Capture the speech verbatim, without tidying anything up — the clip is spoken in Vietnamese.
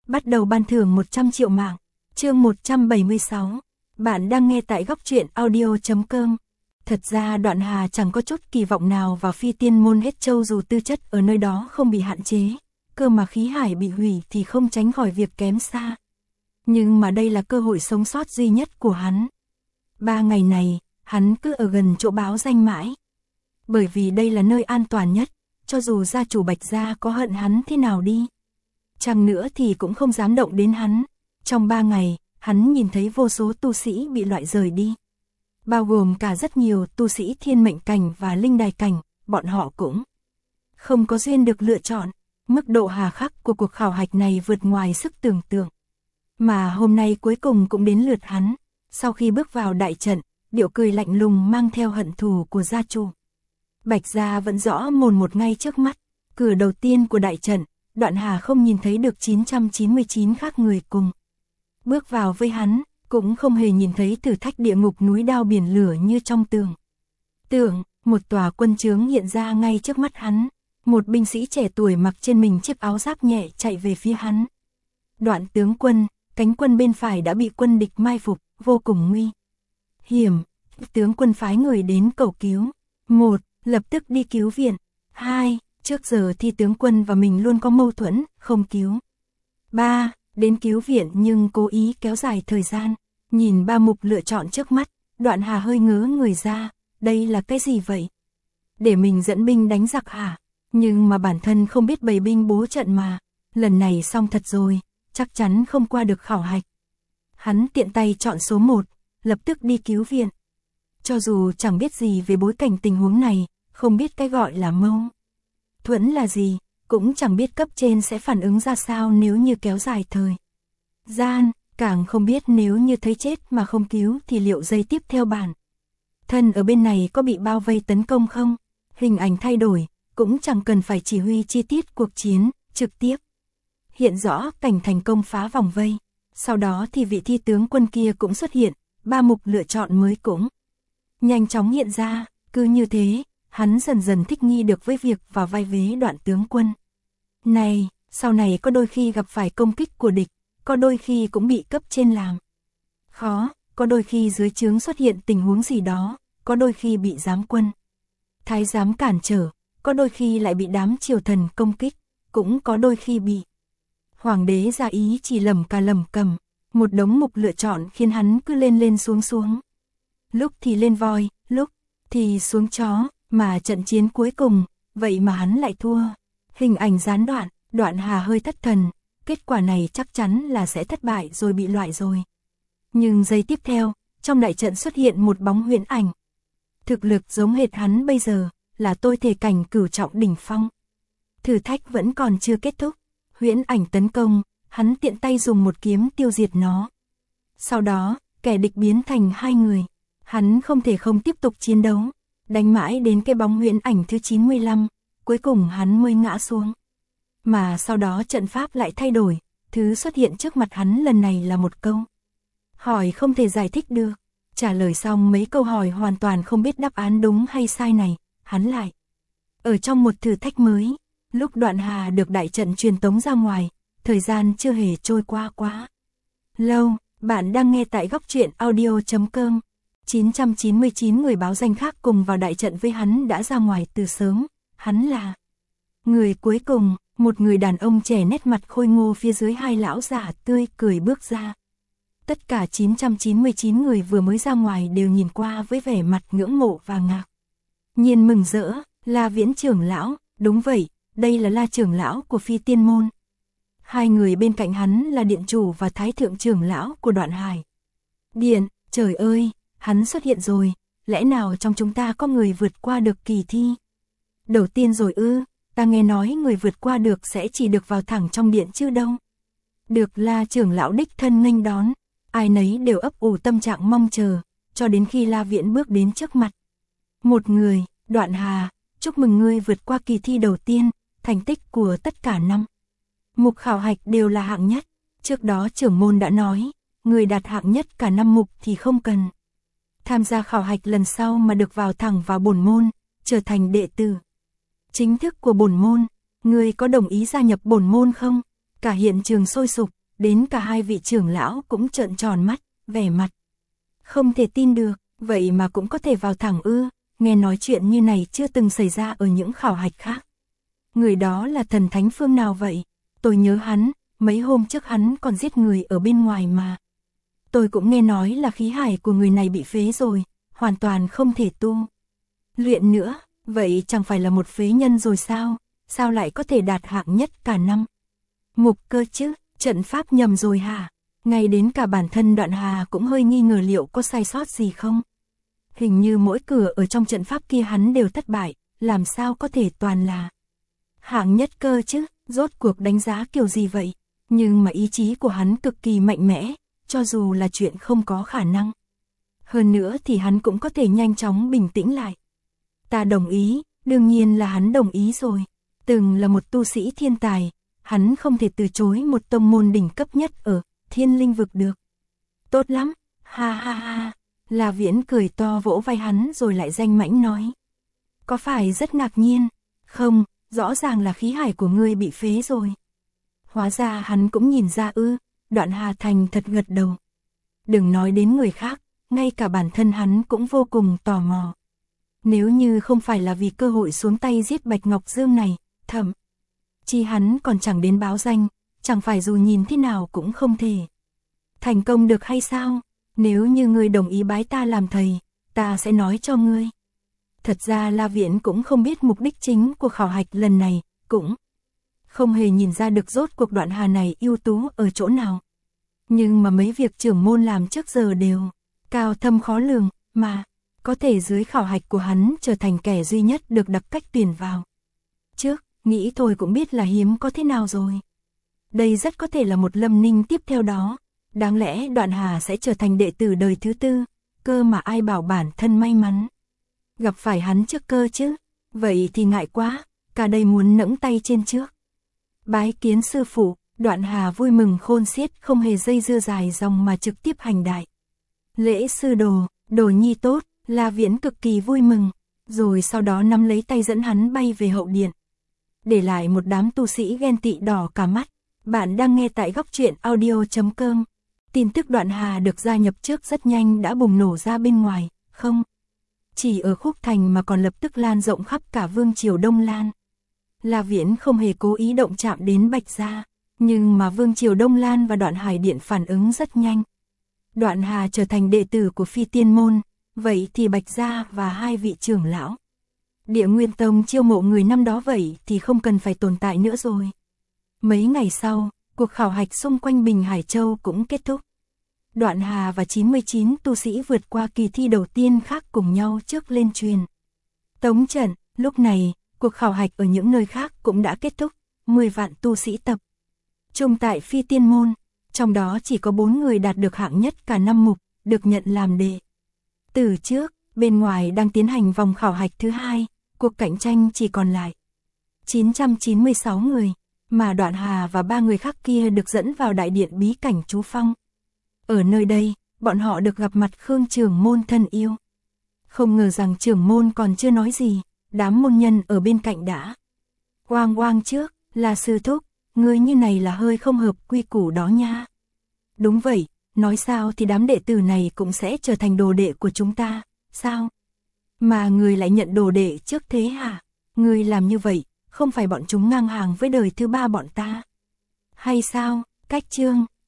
bắt đầu ban thưởng một trăm triệu mạng. Chương một trăm bảy mươi sáu. Bạn đang nghe tại góc truyện audio chấm com. Thật ra Đoạn Hà chẳng có chút kỳ vọng nào vào Phi Tiên Môn hết châu, dù tư chất ở nơi đó không bị hạn chế, cơ mà khí hải bị hủy thì không tránh khỏi việc kém xa. Nhưng mà đây là cơ hội sống sót duy nhất của hắn. Ba ngày này, hắn cứ ở gần chỗ báo danh mãi. Bởi vì đây là nơi an toàn nhất, cho dù gia chủ Bạch gia có hận hắn thế nào đi, chăng nữa thì cũng không dám động đến hắn. Trong ba ngày, hắn nhìn thấy vô số tu sĩ bị loại rời đi. Bao gồm cả rất nhiều tu sĩ thiên mệnh cảnh và linh đài cảnh, bọn họ cũng không có duyên được lựa chọn. Mức độ hà khắc của cuộc khảo hạch này vượt ngoài sức tưởng tượng. Mà hôm nay cuối cùng cũng đến lượt hắn. Sau khi bước vào đại trận, điệu cười lạnh lùng mang theo hận thù của gia chủ Bạch gia vẫn rõ mồn một ngay trước mắt. Cửa đầu tiên của đại trận, Đoạn Hà không nhìn thấy được chín trăm chín mươi chín khác người cùng bước vào với hắn, cũng không hề nhìn thấy thử thách địa ngục núi đao biển lửa như trong tưởng. Tưởng, một tòa quân trướng hiện ra ngay trước mắt hắn. Một binh sĩ trẻ tuổi mặc trên mình chiếc áo giáp nhẹ chạy về phía hắn. Đoạn tướng quân, cánh quân bên phải đã bị quân địch mai phục, vô cùng nguy hiểm. Tướng quân phái người đến cầu cứu. Một, lập tức đi cứu viện. Hai, trước giờ thì tướng quân và mình luôn có mâu thuẫn, không cứu. Ba, đến cứu viện nhưng cố ý kéo dài thời gian. Nhìn ba mục lựa chọn trước mắt, Đoạn Hà hơi ngớ người ra. Đây là cái gì vậy? Để mình dẫn binh đánh giặc hả? Nhưng mà bản thân không biết bày binh bố trận mà. Lần này xong thật rồi, chắc chắn không qua được khảo hạch. Hắn tiện tay chọn số một, lập tức đi cứu viện. Cho dù chẳng biết gì về bối cảnh tình huống này, không biết cái gọi là mâu thuẫn là gì, cũng chẳng biết cấp trên sẽ phản ứng ra sao nếu như kéo dài thời gian, càng không biết nếu như thấy chết mà không cứu thì liệu giây tiếp theo bản thân ở bên này có bị bao vây tấn công không. Hình ảnh thay đổi, cũng chẳng cần phải chỉ huy chi tiết cuộc chiến, trực tiếp hiện rõ cảnh thành công phá vòng vây. Sau đó thì vị thi tướng quân kia cũng xuất hiện, ba mục lựa chọn mới cũng nhanh chóng hiện ra. Cứ như thế, hắn dần dần thích nghi được với việc vào vai vế Đoạn tướng quân này. Sau này có đôi khi gặp phải công kích của địch, có đôi khi cũng bị cấp trên làm khó, có đôi khi dưới trướng xuất hiện tình huống gì đó, có đôi khi bị giám quân thái giám cản trở, có đôi khi lại bị đám triều thần công kích, cũng có đôi khi bị hoàng đế ra ý chỉ lầm cà lầm cầm. Một đống mục lựa chọn khiến hắn cứ lên lên xuống xuống. Lúc thì lên voi, lúc thì xuống chó, mà trận chiến cuối cùng, vậy mà hắn lại thua. Hình ảnh gián đoạn, Đoạn Hà hơi thất thần, kết quả này chắc chắn là sẽ thất bại rồi, bị loại rồi. Nhưng giây tiếp theo, trong đại trận xuất hiện một bóng huyễn ảnh. Thực lực giống hệt hắn bây giờ, là tôi thể cảnh cửu trọng đỉnh phong. Thử thách vẫn còn chưa kết thúc, huyễn ảnh tấn công, hắn tiện tay dùng một kiếm tiêu diệt nó. Sau đó, kẻ địch biến thành hai người, hắn không thể không tiếp tục chiến đấu, đánh mãi đến cái bóng huyễn ảnh thứ chín mươi lăm, cuối cùng hắn mới ngã xuống. Mà sau đó trận pháp lại thay đổi, thứ xuất hiện trước mặt hắn lần này là một câu hỏi không thể giải thích được. Trả lời xong mấy câu hỏi hoàn toàn không biết đáp án đúng hay sai này, hắn lại ở trong một thử thách mới. Lúc Đoạn Hà được đại trận truyền tống ra ngoài, thời gian chưa hề trôi qua quá lâu. Bạn đang nghe tại góc truyện audio chấm com. chín trăm chín mươi chín người báo danh khác cùng vào đại trận với hắn đã ra ngoài từ sớm. Hắn là người cuối cùng, một người đàn ông trẻ nét mặt khôi ngô phía dưới hai lão giả tươi cười bước ra. Tất cả chín trăm chín mươi chín người vừa mới ra ngoài đều nhìn qua với vẻ mặt ngưỡng mộ và ngạc nhiên mừng rỡ. La Viễn trưởng lão, đúng vậy, đây là La trưởng lão của Phi Tiên môn. Hai người bên cạnh hắn là điện chủ và thái thượng trưởng lão của Đoạn Hải điện. Trời ơi, hắn xuất hiện rồi, lẽ nào trong chúng ta có người vượt qua được kỳ thi đầu tiên rồi ư? Ta nghe nói người vượt qua được sẽ chỉ được vào thẳng trong điện chứ đâu. Được La trưởng lão đích thân nghênh đón, ai nấy đều ấp ủ tâm trạng mong chờ, cho đến khi La Viễn bước đến trước mặt một người. Đoạn Hà, chúc mừng ngươi vượt qua kỳ thi đầu tiên, thành tích của tất cả năm mục khảo hạch đều là hạng nhất. Trước đó trưởng môn đã nói, người đạt hạng nhất cả năm mục thì không cần tham gia khảo hạch lần sau mà được vào thẳng vào bổn môn, trở thành đệ tử chính thức của bổn môn. Ngươi có đồng ý gia nhập bổn môn không? Cả hiện trường sôi sục, đến cả hai vị trưởng lão cũng trợn tròn mắt, vẻ mặt không thể tin được, vậy mà cũng có thể vào thẳng ư, nghe nói chuyện như này chưa từng xảy ra ở những khảo hạch khác. Người đó là thần thánh phương nào vậy? Tôi nhớ hắn, mấy hôm trước hắn còn giết người ở bên ngoài mà. Tôi cũng nghe nói là khí hải của người này bị phế rồi, hoàn toàn không thể tu luyện nữa, vậy chẳng phải là một phế nhân rồi sao? Sao lại có thể đạt hạng nhất cả năm? Mục Cơ chứ, trận pháp nhầm rồi hả? Ngay đến cả bản thân Đoạn Hà cũng hơi nghi ngờ liệu có sai sót gì không? Hình như mỗi cửa ở trong trận pháp kia hắn đều thất bại, làm sao có thể toàn là hạng nhất cơ chứ, rốt cuộc đánh giá kiểu gì vậy? Nhưng mà ý chí của hắn cực kỳ mạnh mẽ, cho dù là chuyện không có khả năng. Hơn nữa thì hắn cũng có thể nhanh chóng bình tĩnh lại. Ta đồng ý, đương nhiên là hắn đồng ý rồi. Từng là một tu sĩ thiên tài, hắn không thể từ chối một tông môn đỉnh cấp nhất ở Thiên Linh vực được. Tốt lắm, ha ha ha. La Viễn cười to vỗ vai hắn rồi lại danh mãnh nói. Có phải rất ngạc nhiên? Không, rõ ràng là khí hải của ngươi bị phế rồi. Hóa ra hắn cũng nhìn ra ư, Đoạn Hà thành thật gật đầu. Đừng nói đến người khác, ngay cả bản thân hắn cũng vô cùng tò mò. Nếu như không phải là vì cơ hội xuống tay giết Bạch Ngọc Dương này, thậm chí hắn còn chẳng đến báo danh, chẳng phải dù nhìn thế nào cũng không thể thành công được hay sao? Nếu như ngươi đồng ý bái ta làm thầy, ta sẽ nói cho ngươi. Thật ra La Viễn cũng không biết mục đích chính của khảo hạch lần này, cũng không hề nhìn ra được rốt cuộc Đoạn Hà này ưu tú ở chỗ nào. Nhưng mà mấy việc trưởng môn làm trước giờ đều cao thâm khó lường, mà có thể dưới khảo hạch của hắn trở thành kẻ duy nhất được đặc cách tuyển vào. Trước, nghĩ thôi cũng biết là hiếm có thế nào rồi. Đây rất có thể là một Lâm Ninh tiếp theo đó. Đáng lẽ Đoạn Hà sẽ trở thành đệ tử đời thứ tư, cơ mà ai bảo bản thân may mắn gặp phải hắn trước cơ chứ. Vậy thì ngại quá, cả đây muốn nẫng tay trên trước. Bái kiến sư phụ, Đoạn Hà vui mừng khôn xiết, không hề dây dưa dài dòng mà trực tiếp hành đại. Lễ sư đồ, đồ nhi tốt, La Viễn cực kỳ vui mừng, rồi sau đó nắm lấy tay dẫn hắn bay về hậu điện. Để lại một đám tu sĩ ghen tị đỏ cả mắt. Bạn đang nghe tại góc truyện audio chấm com. Tin tức Đoạn Hà được gia nhập trước rất nhanh đã bùng nổ ra bên ngoài, không chỉ ở Khúc Thành mà còn lập tức lan rộng khắp cả vương triều Đông Lan. La Viễn không hề cố ý động chạm đến Bạch gia, nhưng mà vương triều Đông Lan và Đoạn Hải điện phản ứng rất nhanh. Đoạn Hà trở thành đệ tử của Phi Tiên môn, vậy thì Bạch gia và hai vị trưởng lão Địa Nguyên tông chiêu mộ người năm đó vậy thì không cần phải tồn tại nữa rồi. Mấy ngày sau, cuộc khảo hạch xung quanh Bình Hải Châu cũng kết thúc. Đoạn Hà và chín mươi chín tu sĩ vượt qua kỳ thi đầu tiên khác cùng nhau trước lên truyền tống trận. Lúc này, cuộc khảo hạch ở những nơi khác cũng đã kết thúc. mười vạn tu sĩ tập trung tại Phi Tiên môn, trong đó chỉ có bốn người đạt được hạng nhất cả năm mục, được nhận làm đệ tử trước. Bên ngoài đang tiến hành vòng khảo hạch thứ hai, cuộc cạnh tranh chỉ còn lại chín trăm chín mươi sáu người. Mà Đoạn Hà và ba người khác kia được dẫn vào đại điện bí cảnh Chú Phong. Ở nơi đây, bọn họ được gặp mặt Khương trưởng môn thân yêu. Không ngờ rằng trưởng môn còn chưa nói gì, đám môn nhân ở bên cạnh đã oang oang trước, là sư thúc, người như này là hơi không hợp quy củ đó nha. Đúng vậy, nói sao thì đám đệ tử này cũng sẽ trở thành đồ đệ của chúng ta, sao? Mà người lại nhận đồ đệ trước thế hả? Người làm như vậy, không phải bọn chúng ngang hàng với đời thứ ba bọn ta? Hay sao? Cách chương